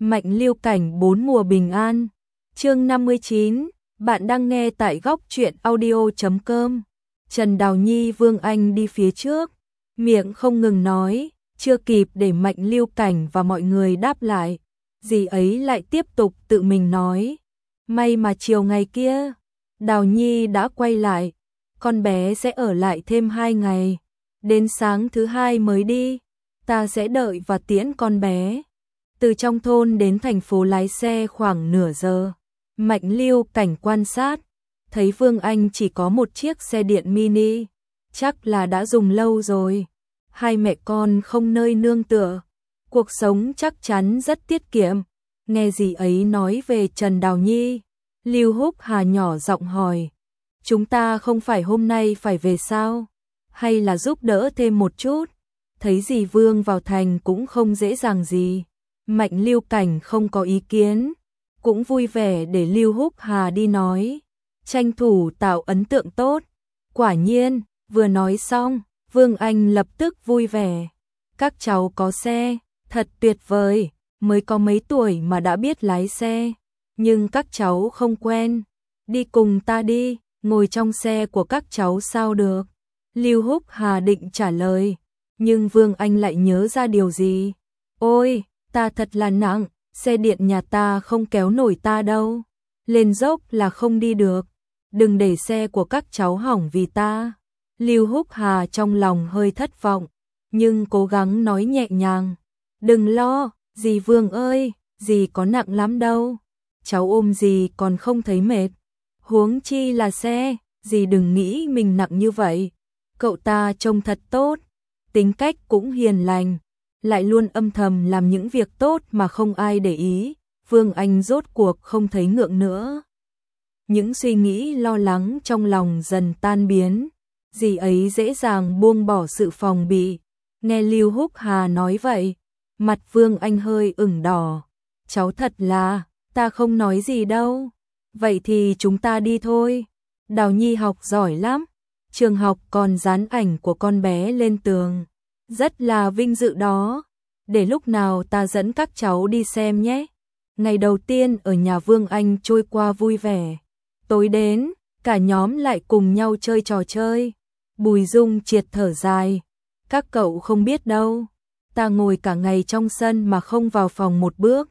Mạnh Lưu Cảnh 4 mùa bình an. Chương 59, bạn đang nghe tại góc truyện audio.com. Trần Đào Nhi Vương Anh đi phía trước, miệng không ngừng nói, chưa kịp để Mạnh Lưu Cảnh và mọi người đáp lại, dì ấy lại tiếp tục tự mình nói, may mà chiều ngày kia, Đào Nhi đã quay lại, con bé sẽ ở lại thêm 2 ngày, đến sáng thứ 2 mới đi, ta sẽ đợi và tiễn con bé. Từ trong thôn đến thành phố lái xe khoảng nửa giờ, Mạnh Lưu Cảnh quan sát, thấy Vương Anh chỉ có một chiếc xe điện mini, chắc là đã dùng lâu rồi. Hai mẹ con không nơi nương tựa, cuộc sống chắc chắn rất tiết kiệm. Nghe dì ấy nói về Trần Đào Nhi, Lưu Húc Hà nhỏ giọng hỏi, chúng ta không phải hôm nay phải về sao? Hay là giúp đỡ thêm một chút? Thấy dì Vương vào thành cũng không dễ dàng gì. Mạnh Lưu Cảnh không có ý kiến, cũng vui vẻ để Lưu Húc Hà đi nói, tranh thủ tạo ấn tượng tốt. Quả nhiên, vừa nói xong, Vương Anh lập tức vui vẻ. Các cháu có xe, thật tuyệt vời, mới có mấy tuổi mà đã biết lái xe, nhưng các cháu không quen. Đi cùng ta đi, ngồi trong xe của các cháu sao được? Lưu Húc Hà định trả lời, nhưng Vương Anh lại nhớ ra điều gì. Ôi, ta thật là nặng, xe điện nhà ta không kéo nổi ta đâu. Lên dốc là không đi được, đừng để xe của các cháu hỏng vì ta. Lưu Húc Hà trong lòng hơi thất vọng, nhưng cố gắng nói nhẹ nhàng. Đừng lo, dì Vương ơi, dì có nặng lắm đâu. Cháu ôm dì còn không thấy mệt. Huống chi là xe, dì đừng nghĩ mình nặng như vậy. Cậu ta trông thật tốt, tính cách cũng hiền lành, lại luôn âm thầm làm những việc tốt mà không ai để ý. Vương Anh rốt cuộc không thấy ngượng nữa. Những suy nghĩ lo lắng trong lòng dần tan biến. Dì ấy dễ dàng buông bỏ sự phòng bị. Nghe Lưu Húc Hà nói vậy, mặt Vương Anh hơi ửng đỏ. Cháu thật là, ta không nói gì đâu. Vậy thì chúng ta đi thôi. Đào Nhi học giỏi lắm. Trường học còn dán ảnh của con bé lên tường. Rất là vinh dự đó. Để lúc nào ta dẫn các cháu đi xem nhé. Ngày đầu tiên ở nhà Vương Anh trôi qua vui vẻ. Tối đến, cả nhóm lại cùng nhau chơi trò chơi. Bùi Dung triệt thở dài. Các cậu không biết đâu. Ta ngồi cả ngày trong sân mà không vào phòng một bước.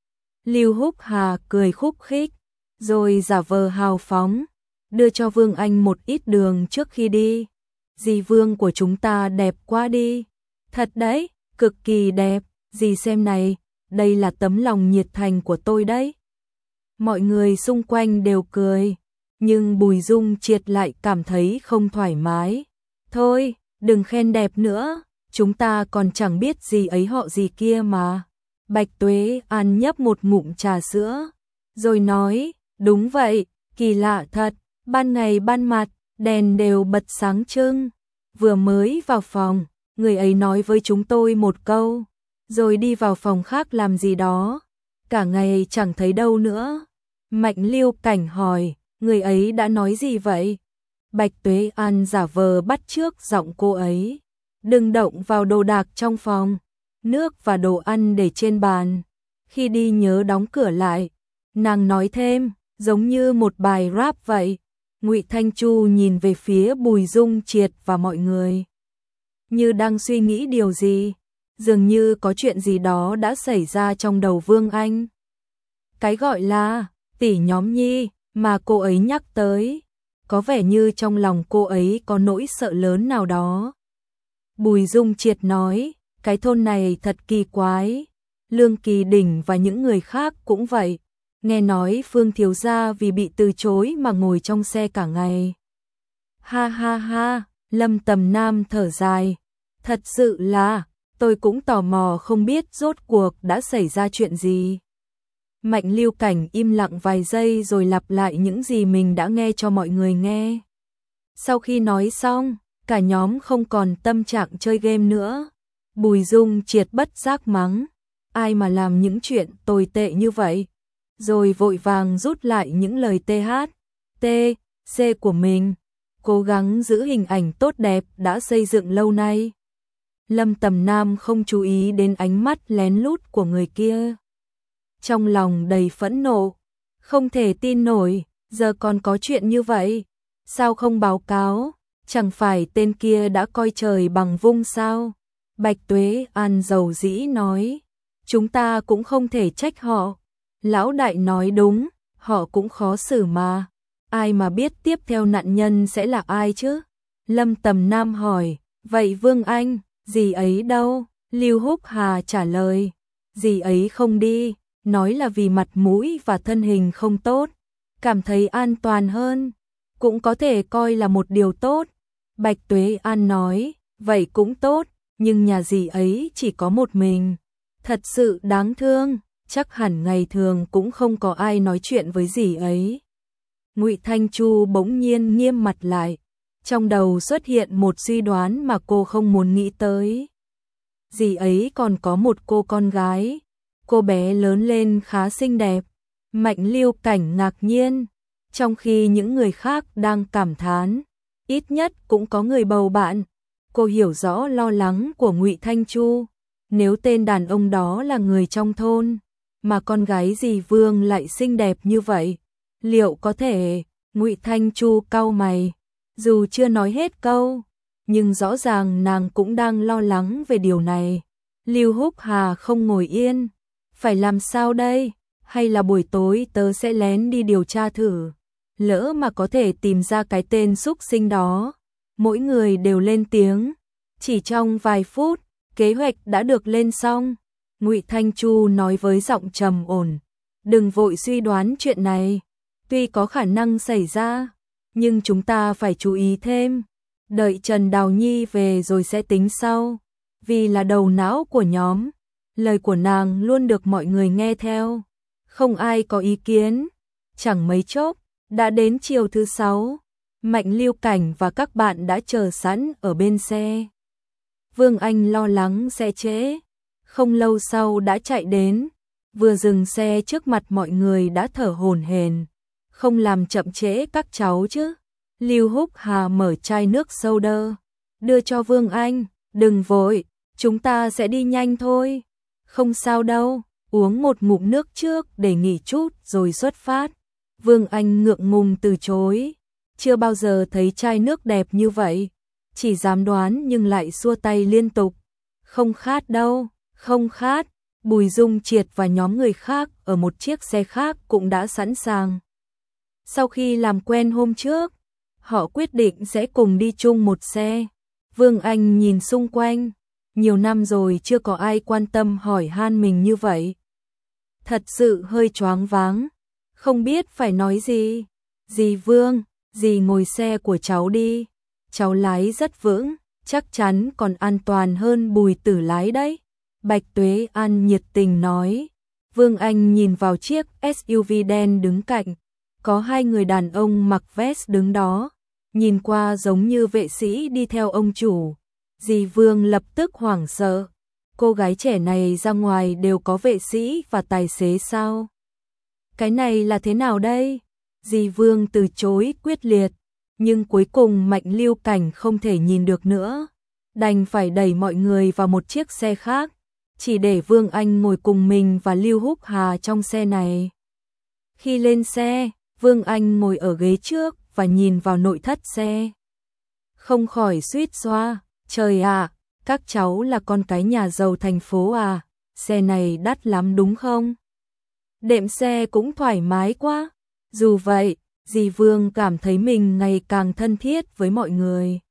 Lưu Húc Hà cười khúc khích, rồi giả vờ hào phóng, đưa cho Vương Anh một ít đường trước khi đi. Dì Vương của chúng ta đẹp quá đi. Thật đấy, cực kỳ đẹp. Dì xem này, đây là tấm lòng nhiệt thành của tôi đấy. Mọi người xung quanh đều cười, nhưng Bùi Dung triệt lại cảm thấy không thoải mái. Thôi, đừng khen đẹp nữa, chúng ta còn chẳng biết gì ấy họ gì kia mà. Bạch Tuế An nhấp một ngụm trà sữa, rồi nói, đúng vậy, kỳ lạ thật, ban ngày ban mặt, đèn đều bật sáng trưng. Vừa mới vào phòng, người ấy nói với chúng tôi một câu, rồi đi vào phòng khác làm gì đó, cả ngày chẳng thấy đâu nữa. Mạnh Lưu Cảnh hỏi, người ấy đã nói gì vậy? Bạch Tuế An giả vờ bắt chước giọng cô ấy. Đừng động vào đồ đạc trong phòng, nước và đồ ăn để trên bàn. Khi đi nhớ đóng cửa lại. Nàng nói thêm, giống như một bài rap vậy. Ngụy Thanh Chu nhìn về phía Bùi Dung Triệt và mọi người, như đang suy nghĩ điều gì. Dường như có chuyện gì đó đã xảy ra trong đầu Vương Anh. Cái gọi là tỷ nhóm Nhi mà cô ấy nhắc tới, có vẻ như trong lòng cô ấy có nỗi sợ lớn nào đó. Bùi Dung Triệt nói, cái thôn này thật kỳ quái. Lương Kỳ Đỉnh và những người khác cũng vậy. Nghe nói Phương thiếu gia vì bị từ chối mà ngồi trong xe cả ngày. Ha ha ha, Lâm Tầm Nam thở dài. Thật sự là, tôi cũng tò mò không biết rốt cuộc đã xảy ra chuyện gì. Mạnh Lưu Cảnh im lặng vài giây rồi lặp lại những gì mình đã nghe cho mọi người nghe. Sau khi nói xong, cả nhóm không còn tâm trạng chơi game nữa. Bùi Dung Triệt bất giác mắng, ai mà làm những chuyện tồi tệ như vậy, rồi vội vàng rút lại những lời THC của mình, cố gắng giữ hình ảnh tốt đẹp đã xây dựng lâu nay. Lâm Tầm Nam không chú ý đến ánh mắt lén lút của người kia. trong lòng đầy phẫn nộ. Không thể tin nổi, giờ còn có chuyện như vậy. Sao không báo cáo? Chẳng phải tên kia đã coi trời bằng vung sao? Bạch Tuế An dầu dĩ nói. Chúng ta cũng không thể trách họ. Lão đại nói đúng, họ cũng khó xử mà. Ai mà biết tiếp theo nạn nhân sẽ là ai chứ? Lâm Tầm Nam hỏi. Vậy Vương Anh, dì ấy đâu? Lưu Húc Hà trả lời. Dì ấy không đi, nói là vì mặt mũi và thân hình không tốt, cảm thấy an toàn hơn, cũng có thể coi là một điều tốt. Bạch Tuế An nói, vậy cũng tốt, nhưng nhà dì ấy chỉ có một mình, thật sự đáng thương, chắc hẳn ngày thường cũng không có ai nói chuyện với dì ấy. Ngụy Thanh Chu bỗng nhiên nghiêm mặt lại, trong đầu xuất hiện một suy đoán mà cô không muốn nghĩ tới. Dì ấy còn có một cô con gái, cô bé lớn lên khá xinh đẹp. Mạnh Lưu Cảnh ngạc nhiên, trong khi những người khác đang cảm thán, ít nhất cũng có người bầu bạn. Cô hiểu rõ lo lắng của Ngụy Thanh Chu, nếu tên đàn ông đó là người trong thôn, mà con gái dì Vương lại xinh đẹp như vậy, liệu có thể? Ngụy Thanh Chu cau mày, dù chưa nói hết câu, nhưng rõ ràng nàng cũng đang lo lắng về điều này. Lưu Húc Hà không ngồi yên, phải làm sao đây? Hay là buổi tối tớ sẽ lén đi điều tra thử, lỡ mà có thể tìm ra cái tên xúc sinh đó. Mỗi người đều lên tiếng, chỉ trong vài phút, kế hoạch đã được lên xong. Ngụy Thanh Chu nói với giọng trầm ổn, đừng vội suy đoán chuyện này, tuy có khả năng xảy ra, nhưng chúng ta phải chú ý thêm, đợi Trần Đào Nhi về rồi sẽ tính sau, vì là đầu não của nhóm, lời của nàng luôn được mọi người nghe theo, không ai có ý kiến. Chẳng mấy chốc, đã đến chiều thứ 6, Mạnh Lưu Cảnh và các bạn đã chờ sẵn ở bên xe. Vương Anh lo lắng sẽ trễ, không lâu sau đã chạy đến, vừa dừng xe trước mặt mọi người đã thở hổn hển, không làm chậm trễ các cháu chứ. Lưu Húc Hà mở chai nước soda, đưa cho Vương Anh, đừng vội, chúng ta sẽ đi nhanh thôi. Không sao đâu, uống một ngụm nước trước để nghỉ chút rồi xuất phát. Vương Anh ngượng ngùng từ chối, chưa bao giờ thấy chai nước đẹp như vậy, chỉ dám đoán nhưng lại xua tay liên tục. Không khát đâu, không khát. Bùi Dung Triệt và nhóm người khác ở một chiếc xe khác cũng đã sẵn sàng. Sau khi làm quen hôm trước, họ quyết định sẽ cùng đi chung một xe. Vương Anh nhìn xung quanh, nhiều năm rồi chưa có ai quan tâm hỏi han mình như vậy. Thật sự hơi choáng váng, không biết phải nói gì. Dì Vương, dì ngồi xe của cháu đi, cháu lái rất vững, chắc chắn còn an toàn hơn Bùi Tử lái đấy. Bạch Tuế An nhiệt tình nói. Vương Anh nhìn vào chiếc SUV đen đứng cạnh, có hai người đàn ông mặc vest đứng đó, nhìn qua giống như vệ sĩ đi theo ông chủ. Dì Vương lập tức hoảng sợ, cô gái trẻ này ra ngoài đều có vệ sĩ và tài xế sao? Cái này là thế nào đây? Dì Vương từ chối quyết liệt, nhưng cuối cùng Mạnh Lưu Cảnh không thể nhìn được nữa, đành phải đẩy mọi người vào một chiếc xe khác, chỉ để Vương Anh ngồi cùng mình và Lưu Húc Hà trong xe này. Khi lên xe, Vương Anh ngồi ở ghế trước và nhìn vào nội thất xe, không khỏi suýt xoa, trời ạ, các cháu là con cái nhà giàu thành phố à, xe này đắt lắm đúng không? Đệm xe cũng thoải mái quá. Dù vậy, dì Vương cảm thấy mình ngày càng thân thiết với mọi người.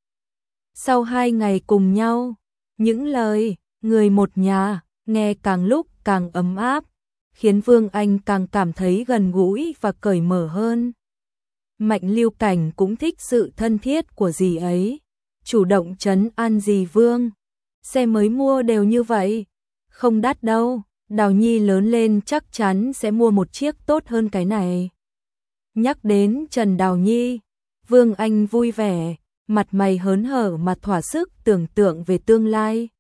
Sau 2 ngày cùng nhau, những lời người một nhà nghe càng lúc càng ấm áp, khiến Vương Anh càng cảm thấy gần gũi và cởi mở hơn. Mạnh Lưu Cảnh cũng thích sự thân thiết của dì ấy, chủ động trấn an dì Vương. Xe mới mua đều như vậy, không đắt đâu, Đào Nhi lớn lên chắc chắn sẽ mua một chiếc tốt hơn cái này. Nhắc đến Trần Đào Nhi, Vương Anh vui vẻ, mặt mày hớn hở mà thỏa sức tưởng tượng về tương lai.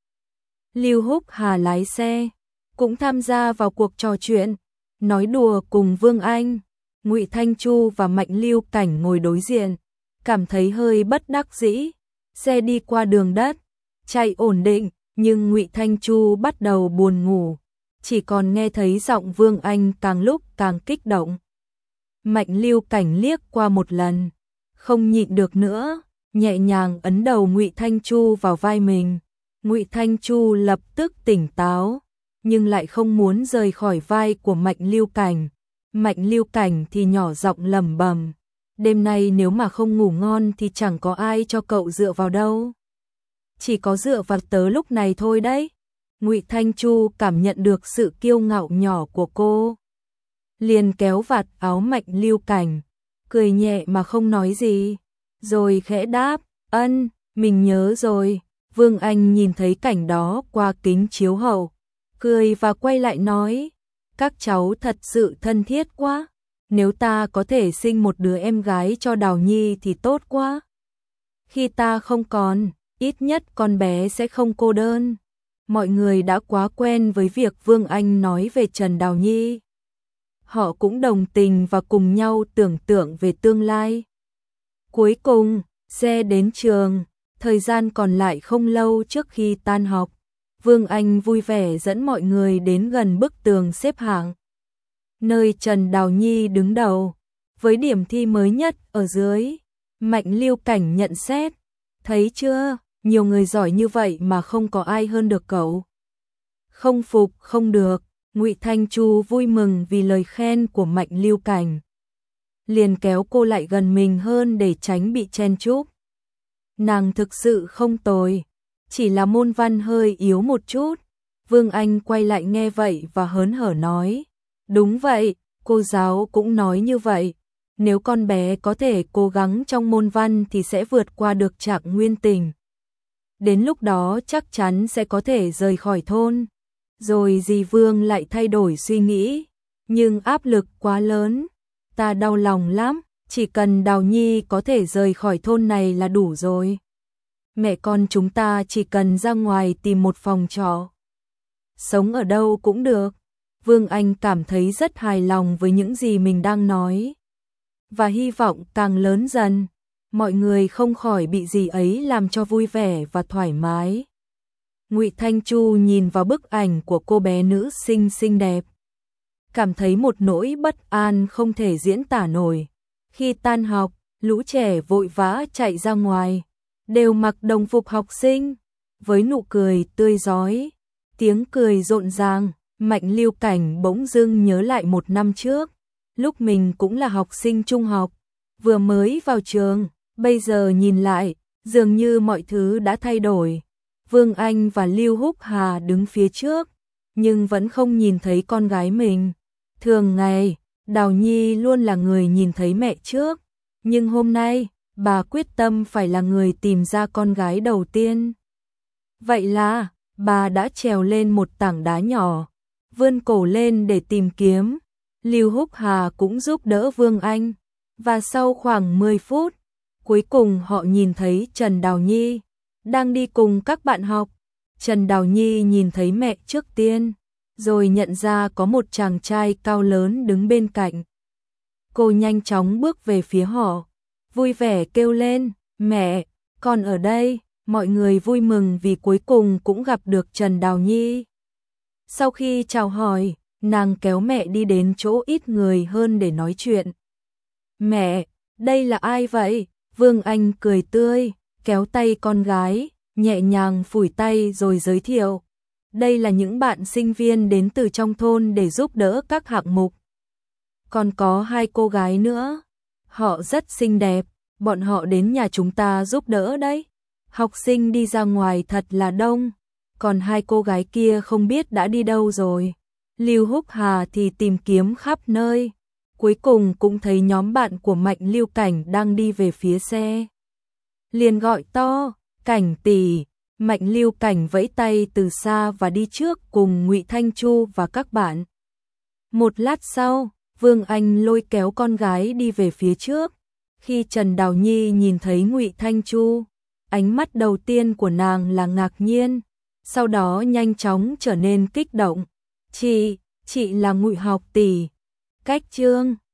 Lưu Húc Hà lái xe, cũng tham gia vào cuộc trò chuyện, nói đùa cùng Vương Anh. Ngụy Thanh Chu và Mạnh Lưu Cảnh ngồi đối diện, cảm thấy hơi bất đắc dĩ. Xe đi qua đường đất, chạy ổn định, nhưng Ngụy Thanh Chu bắt đầu buồn ngủ. chỉ còn nghe thấy giọng Vương Anh càng lúc càng kích động. Mạnh Lưu Cảnh liếc qua một lần, không nhịn được nữa, nhẹ nhàng ấn đầu Ngụy Thanh Chu vào vai mình. Ngụy Thanh Chu lập tức tỉnh táo, nhưng lại không muốn rời khỏi vai của Mạnh Lưu Cảnh. Mạnh Lưu Cảnh thì nhỏ giọng lẩm bẩm, đêm nay nếu mà không ngủ ngon thì chẳng có ai cho cậu dựa vào đâu. Chỉ có dựa vào tớ lúc này thôi đấy. Ngụy Thanh Chu cảm nhận được sự kiêu ngạo nhỏ của cô, liền kéo vạt áo Mạnh Lưu Cảnh, cười nhẹ mà không nói gì, rồi khẽ đáp, ân, mình nhớ rồi. Vương Anh nhìn thấy cảnh đó qua kính chiếu hậu, cười và quay lại nói, các cháu thật sự thân thiết quá, nếu ta có thể sinh một đứa em gái cho Đào Nhi thì tốt quá. Khi ta không còn, ít nhất con bé sẽ không cô đơn. Mọi người đã quá quen với việc Vương Anh nói về Trần Đào Nhi. Họ cũng đồng tình và cùng nhau tưởng tượng về tương lai. Cuối cùng, xe đến trường, thời gian còn lại không lâu trước khi tan học. Vương Anh vui vẻ dẫn mọi người đến gần bức tường xếp hạng, nơi Trần Đào Nhi đứng đầu, với điểm thi mới nhất ở dưới. Mạnh Lưu Cảnh nhận xét, thấy chưa, nhiều người giỏi như vậy mà không có ai hơn được cậu. Không phục không được. Ngụy Thanh Chu vui mừng vì lời khen của Mạnh Lưu Cảnh, liền kéo cô lại gần mình hơn để tránh bị chen chúc. Nàng thực sự không tồi, chỉ là môn văn hơi yếu một chút. Vương Anh quay lại nghe vậy và hớn hở nói, đúng vậy, cô giáo cũng nói như vậy. Nếu con bé có thể cố gắng trong môn văn thì sẽ vượt qua được Trạng Nguyên Tình. Đến lúc đó chắc chắn sẽ có thể rời khỏi thôn. Rồi dì Vương lại thay đổi suy nghĩ, nhưng áp lực quá lớn, ta đau lòng lắm, chỉ cần Đào Nhi có thể rời khỏi thôn này là đủ rồi. Mẹ con chúng ta chỉ cần ra ngoài tìm một phòng trọ, sống ở đâu cũng được. Vương Anh cảm thấy rất hài lòng với những gì mình đang nói, và hy vọng càng lớn dần, mọi người không khỏi bị dì ấy làm cho vui vẻ và thoải mái. Ngụy Thanh Chu nhìn vào bức ảnh của cô bé nữ sinh xinh đẹp, cảm thấy một nỗi bất an không thể diễn tả nổi. Khi tan học, lũ trẻ vội vã chạy ra ngoài, đều mặc đồng phục học sinh, với nụ cười tươi rói, tiếng cười rộn ràng. Mạnh Lưu Cảnh bỗng dưng nhớ lại một năm trước, lúc mình cũng là học sinh trung học, vừa mới vào trường, bây giờ nhìn lại, dường như mọi thứ đã thay đổi. Vương Anh và Lưu Húc Hà đứng phía trước, nhưng vẫn không nhìn thấy con gái mình. Thường ngày, Đào Nhi luôn là người nhìn thấy mẹ trước, nhưng hôm nay, bà quyết tâm phải là người tìm ra con gái đầu tiên. Vậy là, bà đã trèo lên một tảng đá nhỏ, vươn cổ lên để tìm kiếm. Lưu Húc Hà cũng giúp đỡ Vương Anh, và sau khoảng 10 phút, cuối cùng họ nhìn thấy Trần Đào Nhi đang đi cùng các bạn học. Trần Đào Nhi nhìn thấy mẹ trước tiên, rồi nhận ra có một chàng trai cao lớn đứng bên cạnh. Cô nhanh chóng bước về phía họ, vui vẻ kêu lên, mẹ, con ở đây. Mọi người vui mừng vì cuối cùng cũng gặp được Trần Đào Nhi. Sau khi chào hỏi, nàng kéo mẹ đi đến chỗ ít người hơn để nói chuyện. Mẹ, đây là ai vậy? Vương Anh cười tươi, kéo tay con gái, nhẹ nhàng phủi tay rồi giới thiệu. Đây là những bạn sinh viên đến từ trong thôn để giúp đỡ các hạng mục. Còn có 2 cô gái nữa, họ rất xinh đẹp, bọn họ đến nhà chúng ta giúp đỡ đấy. Học sinh đi ra ngoài thật là đông, còn 2 cô gái kia không biết đã đi đâu rồi. Lưu Húc Hà thì tìm kiếm khắp nơi, cuối cùng cũng thấy nhóm bạn của Mạnh Lưu Cảnh đang đi về phía xe. Liền gọi to, Cảnh tỷ. Mạnh Lưu Cảnh vẫy tay từ xa và đi trước cùng Ngụy Thanh Chu và các bạn. Một lát sau, Vương Anh lôi kéo con gái đi về phía trước. Khi Trần Đào Nhi nhìn thấy Ngụy Thanh Chu, ánh mắt đầu tiên của nàng là ngạc nhiên, sau đó nhanh chóng trở nên kích động. Chị là Ngụy học tỷ. Cách chương